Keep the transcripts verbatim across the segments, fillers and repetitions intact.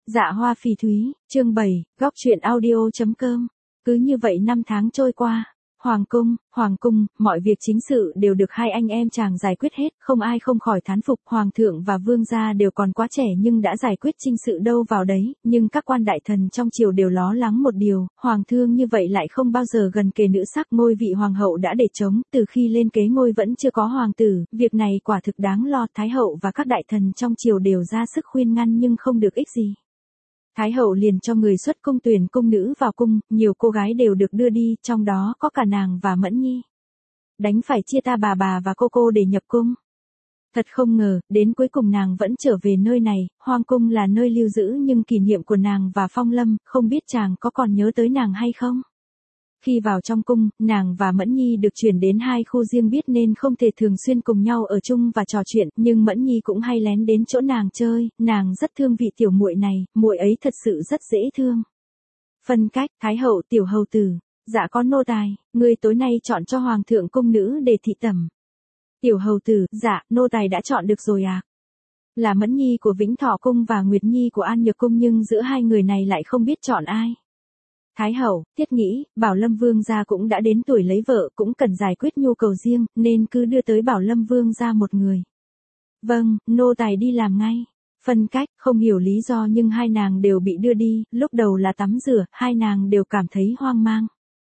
Dạ Hoa Phỉ Thúy, chương bảy, góc truyện audio.com. Cứ như vậy năm tháng trôi qua. Hoàng cung, Hoàng cung, mọi việc chính sự đều được hai anh em chàng giải quyết hết, không ai không khỏi thán phục. Hoàng thượng và vương gia đều còn quá trẻ nhưng đã giải quyết chính sự đâu vào đấy, nhưng các quan đại thần trong triều đều lo lắng một điều, hoàng thương như vậy lại không bao giờ gần kề nữ sắc. Ngôi vị hoàng hậu đã để trống, từ khi lên kế ngôi vẫn chưa có hoàng tử, việc này quả thực đáng lo. Thái hậu và các đại thần trong triều đều ra sức khuyên ngăn nhưng không được ích gì. Thái hậu liền cho người xuất cung tuyển cung nữ vào cung, nhiều cô gái đều được đưa đi, trong đó có cả nàng và Mẫn Nhi. Đánh phải chia ta bà bà và cô cô để nhập cung. Thật không ngờ, đến cuối cùng nàng vẫn trở về nơi này. Hoàng cung là nơi lưu giữ nhưng kỷ niệm của nàng và Phong Lâm, không biết chàng có còn nhớ tới nàng hay không? Khi vào trong cung, nàng và Mẫn Nhi được chuyển đến hai khu riêng biệt nên không thể thường xuyên cùng nhau ở chung và trò chuyện, nhưng Mẫn Nhi cũng hay lén đến chỗ nàng chơi, nàng rất thương vị tiểu muội này, muội ấy thật sự rất dễ thương. Phân cách, Thái hậu, tiểu hầu tử, dạ có nô tài, ngươi tối nay chọn cho hoàng thượng cung nữ để thị tẩm. Tiểu hầu tử, dạ, nô tài đã chọn được rồi à? Là Mẫn Nhi của Vĩnh Thọ cung và Nguyệt Nhi của An Nhược cung nhưng giữa hai người này lại không biết chọn ai. Thái hậu, thiết nghĩ, Bảo Lâm vương gia cũng đã đến tuổi lấy vợ, cũng cần giải quyết nhu cầu riêng, nên cứ đưa tới Bảo Lâm vương gia một người. Vâng, nô tài đi làm ngay. Phân cách, không hiểu lý do nhưng hai nàng đều bị đưa đi, lúc đầu là tắm rửa, hai nàng đều cảm thấy hoang mang.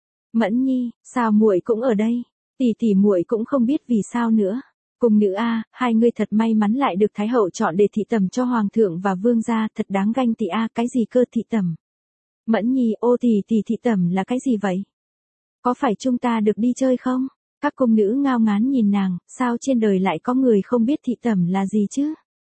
Mẫn Nhi, sao muội cũng ở đây? Tỷ tỷ muội cũng không biết vì sao nữa. Cung nữ a, hai người thật may mắn lại được Thái hậu chọn để thị tẩm cho hoàng thượng và vương gia, thật đáng ganh tị a, cái gì cơ thị tẩm? Mẫn Nhi, ô tỷ tỷ thị tẩm là cái gì vậy? Có phải chúng ta được đi chơi không? Các cung nữ ngao ngán nhìn nàng, sao trên đời lại có người không biết thị tẩm là gì chứ?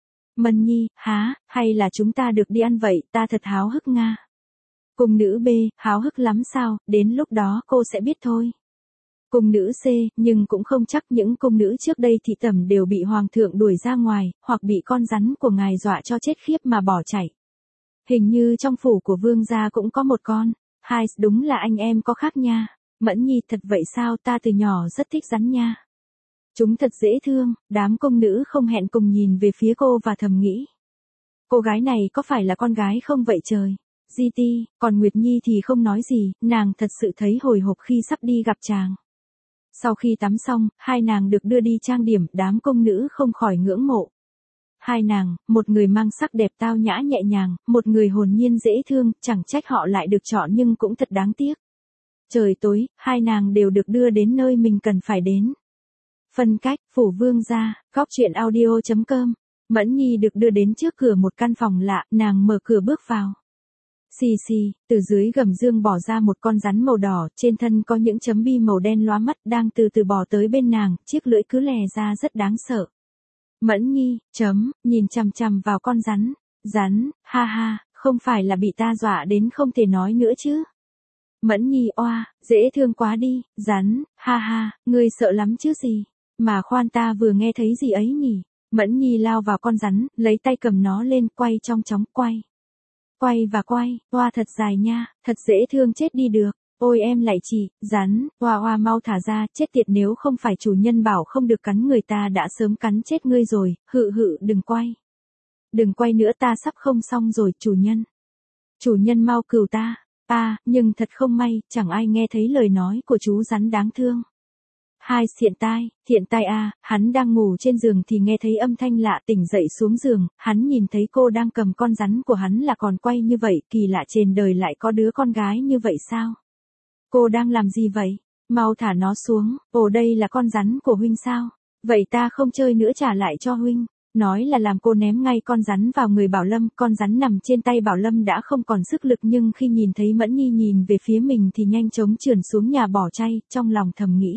Mẫn Nhi, há, hay là chúng ta được đi ăn vậy, ta thật háo hức nga. Cung nữ B, háo hức lắm sao, đến lúc đó cô sẽ biết thôi. Cung nữ C, nhưng cũng không chắc, những cung nữ trước đây thị tẩm đều bị hoàng thượng đuổi ra ngoài, hoặc bị con rắn của ngài dọa cho chết khiếp mà bỏ chạy. Hình như trong phủ của vương gia cũng có một con. Hai, đúng là anh em có khác nha. Mẫn Nhi, thật vậy sao, ta từ nhỏ rất thích rắn nha. Chúng thật dễ thương. Đám cung nữ không hẹn cùng nhìn về phía cô và thầm nghĩ. Cô gái này có phải là con gái không vậy trời? gi ti, còn Nguyệt Nhi thì không nói gì, nàng thật sự thấy hồi hộp khi sắp đi gặp chàng. Sau khi tắm xong, hai nàng được đưa đi trang điểm, đám cung nữ không khỏi ngưỡng mộ. Hai nàng, một người mang sắc đẹp tao nhã nhẹ nhàng, một người hồn nhiên dễ thương, chẳng trách họ lại được chọn nhưng cũng thật đáng tiếc. Trời tối, hai nàng đều được đưa đến nơi mình cần phải đến. Phân cách, phủ vương gia, góc truyện audio.com. Mẫn Nhi được đưa đến trước cửa một căn phòng lạ, nàng mở cửa bước vào. Xì xì, từ dưới gầm giường bỏ ra một con rắn màu đỏ, trên thân có những chấm bi màu đen lóa mắt, đang từ từ bò tới bên nàng, chiếc lưỡi cứ lè ra rất đáng sợ. Mẫn Nhi, chấm, nhìn chằm chằm vào con rắn. Rắn, ha ha, không phải là bị ta dọa đến không thể nói nữa chứ. Mẫn Nhi, oa, dễ thương quá đi. Rắn, ha ha, ngươi sợ lắm chứ gì. Mà khoan, ta vừa nghe thấy gì ấy nhỉ. Mẫn Nhi lao vào con rắn, lấy tay cầm nó lên, quay trong chóng, quay. Quay và quay, oa thật dài nha, thật dễ thương chết đi được. Ôi em lại chị, rắn, oa oa mau thả ra, chết tiệt, nếu không phải chủ nhân bảo không được cắn người ta đã sớm cắn chết ngươi rồi, hự hự, đừng quay. Đừng quay nữa, ta sắp không xong rồi, chủ nhân. Chủ nhân mau cừu ta, ta, nhưng thật không may, chẳng ai nghe thấy lời nói của chú rắn đáng thương. Hai, thiện tai, thiện tai a, hắn đang ngủ trên giường thì nghe thấy âm thanh lạ, tỉnh dậy xuống giường, hắn nhìn thấy cô đang cầm con rắn của hắn là còn quay như vậy, kỳ lạ, trên đời lại có đứa con gái như vậy sao? Cô đang làm gì vậy? Mau thả nó xuống. Ồ, đây là con rắn của huynh sao? Vậy ta không chơi nữa, trả lại cho huynh. Nói là làm cô ném ngay con rắn vào người Bảo Lâm, con rắn nằm trên tay Bảo Lâm đã không còn sức lực nhưng khi nhìn thấy Mẫn Nhi nhìn về phía mình thì nhanh chóng trườn xuống nhà bỏ chay, trong lòng thầm nghĩ.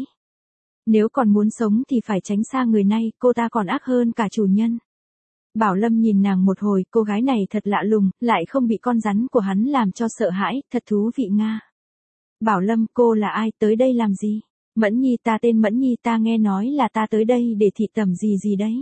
Nếu còn muốn sống thì phải tránh xa người này, cô ta còn ác hơn cả chủ nhân. Bảo Lâm nhìn nàng một hồi, cô gái này thật lạ lùng, lại không bị con rắn của hắn làm cho sợ hãi, thật thú vị nga. Bảo Lâm, cô là ai, tới đây làm gì? Mẫn Nhi, ta tên Mẫn Nhi, ta nghe nói là ta tới đây để thị tẩm gì gì đấy.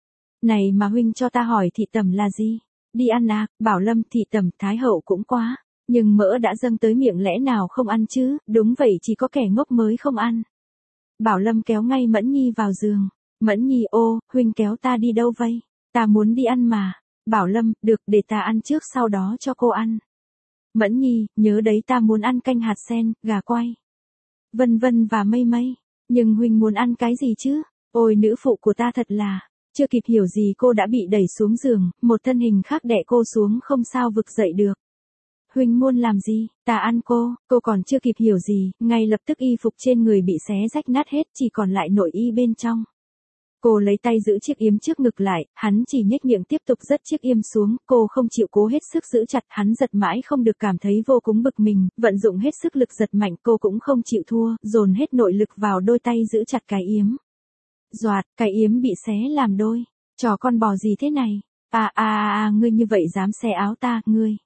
Này mà huynh cho ta hỏi thị tẩm là gì? Đi ăn à? Bảo Lâm, thị tẩm, Thái hậu cũng quá. Nhưng mỡ đã dâng tới miệng lẽ nào không ăn chứ, đúng vậy, chỉ có kẻ ngốc mới không ăn. Bảo Lâm kéo ngay Mẫn Nhi vào giường. Mẫn Nhi, ô, huynh kéo ta đi đâu vậy? Ta muốn đi ăn mà. Bảo Lâm, được, để ta ăn trước sau đó cho cô ăn. Mẫn Nhi, nhớ đấy, ta muốn ăn canh hạt sen, gà quay. Vân Vân và Mây Mây, nhưng huynh muốn ăn cái gì chứ? Ôi nữ phụ của ta thật là, chưa kịp hiểu gì cô đã bị đẩy xuống giường, một thân hình khác đè cô xuống không sao vực dậy được. Huynh muốn làm gì? Ta ăn cô, cô còn chưa kịp hiểu gì, ngay lập tức y phục trên người bị xé rách nát hết, chỉ còn lại nội y bên trong. Cô lấy tay giữ chiếc yếm trước ngực lại, hắn chỉ nhếch miệng tiếp tục dất chiếc yếm xuống, cô không chịu, cố hết sức giữ chặt, hắn giật mãi không được, cảm thấy vô cùng bực mình, vận dụng hết sức lực giật mạnh, cô cũng không chịu thua, dồn hết nội lực vào đôi tay giữ chặt cái yếm. Doạt, cái yếm bị xé làm đôi. Trò con bò gì thế này? À à à, à ngươi như vậy dám xé áo ta, ngươi.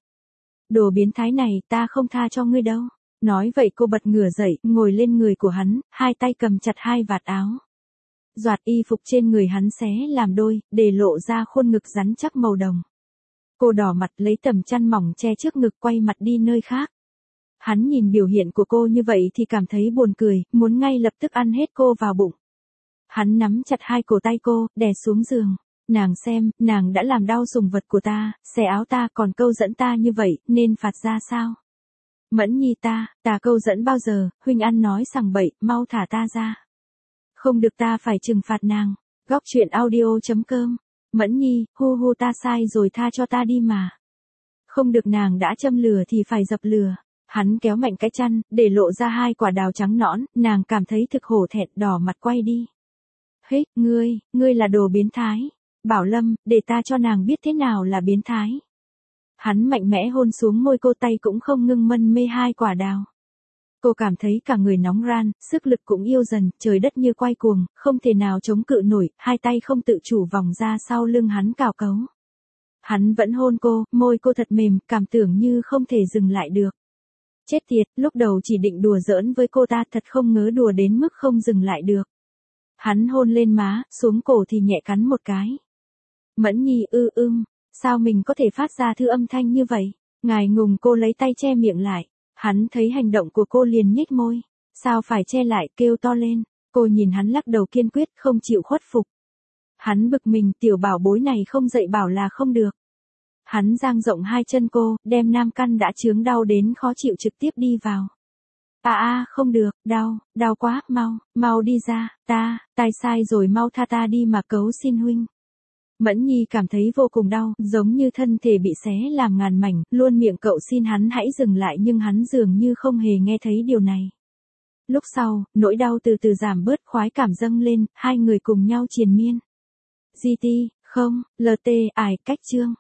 Đồ biến thái này, ta không tha cho ngươi đâu. Nói vậy cô bật ngửa dậy, ngồi lên người của hắn, hai tay cầm chặt hai vạt áo. Doạt, y phục trên người hắn xé làm đôi, để lộ ra khuôn ngực rắn chắc màu đồng. Cô đỏ mặt lấy tấm chăn mỏng che trước ngực, quay mặt đi nơi khác. Hắn nhìn biểu hiện của cô như vậy thì cảm thấy buồn cười, muốn ngay lập tức ăn hết cô vào bụng. Hắn nắm chặt hai cổ tay cô, đè xuống giường. Nàng xem, nàng đã làm đau sủng vật của ta, xé áo ta, còn câu dẫn ta như vậy, nên phạt ra sao? Mẫn Nhi, ta, ta câu dẫn bao giờ, huynh ăn nói sằng bậy, mau thả ta ra. Không được, ta phải trừng phạt nàng. Góc truyện audio chấm com. Mẫn Nhi, hu hu, ta sai rồi, tha cho ta đi mà. Không được, nàng đã châm lửa thì phải dập lửa. Hắn kéo mạnh cái chăn, để lộ ra hai quả đào trắng nõn, nàng cảm thấy thực hổ thẹn, đỏ mặt quay đi. Hế, ngươi, ngươi là đồ biến thái. Bảo Lâm, để ta cho nàng biết thế nào là biến thái. Hắn mạnh mẽ hôn xuống môi cô, tay cũng không ngưng mân mê hai quả đào. Cô cảm thấy cả người nóng ran, sức lực cũng yêu dần, trời đất như quay cuồng, không thể nào chống cự nổi, hai tay không tự chủ vòng ra sau lưng hắn cào cấu. Hắn vẫn hôn cô, môi cô thật mềm, cảm tưởng như không thể dừng lại được. Chết tiệt, lúc đầu chỉ định đùa giỡn với cô ta, thật không ngớ đùa đến mức không dừng lại được. Hắn hôn lên má, xuống cổ thì nhẹ cắn một cái. Mẫn Nhi, ư ưm, sao mình có thể phát ra thứ âm thanh như vậy? Ngài ngùng, cô lấy tay che miệng lại. Hắn thấy hành động của cô liền nhếch môi. Sao phải che lại, kêu to lên. Cô nhìn hắn lắc đầu kiên quyết, không chịu khuất phục. Hắn bực mình, tiểu bảo bối này không dạy bảo là không được. Hắn dang rộng hai chân cô, đem nam căn đã chướng đau đến khó chịu trực tiếp đi vào. À à, không được, đau, đau quá, mau, mau đi ra, ta, tai sai rồi, mau tha ta đi mà, cấu xin huynh. Mẫn Nhi cảm thấy vô cùng đau, giống như thân thể bị xé làm ngàn mảnh, luôn miệng cậu xin hắn hãy dừng lại, nhưng hắn dường như không hề nghe thấy điều này. Lúc sau, nỗi đau từ từ giảm bớt, khoái cảm dâng lên, hai người cùng nhau triền miên. giê tê, không, lờ tê, ải, cách chương.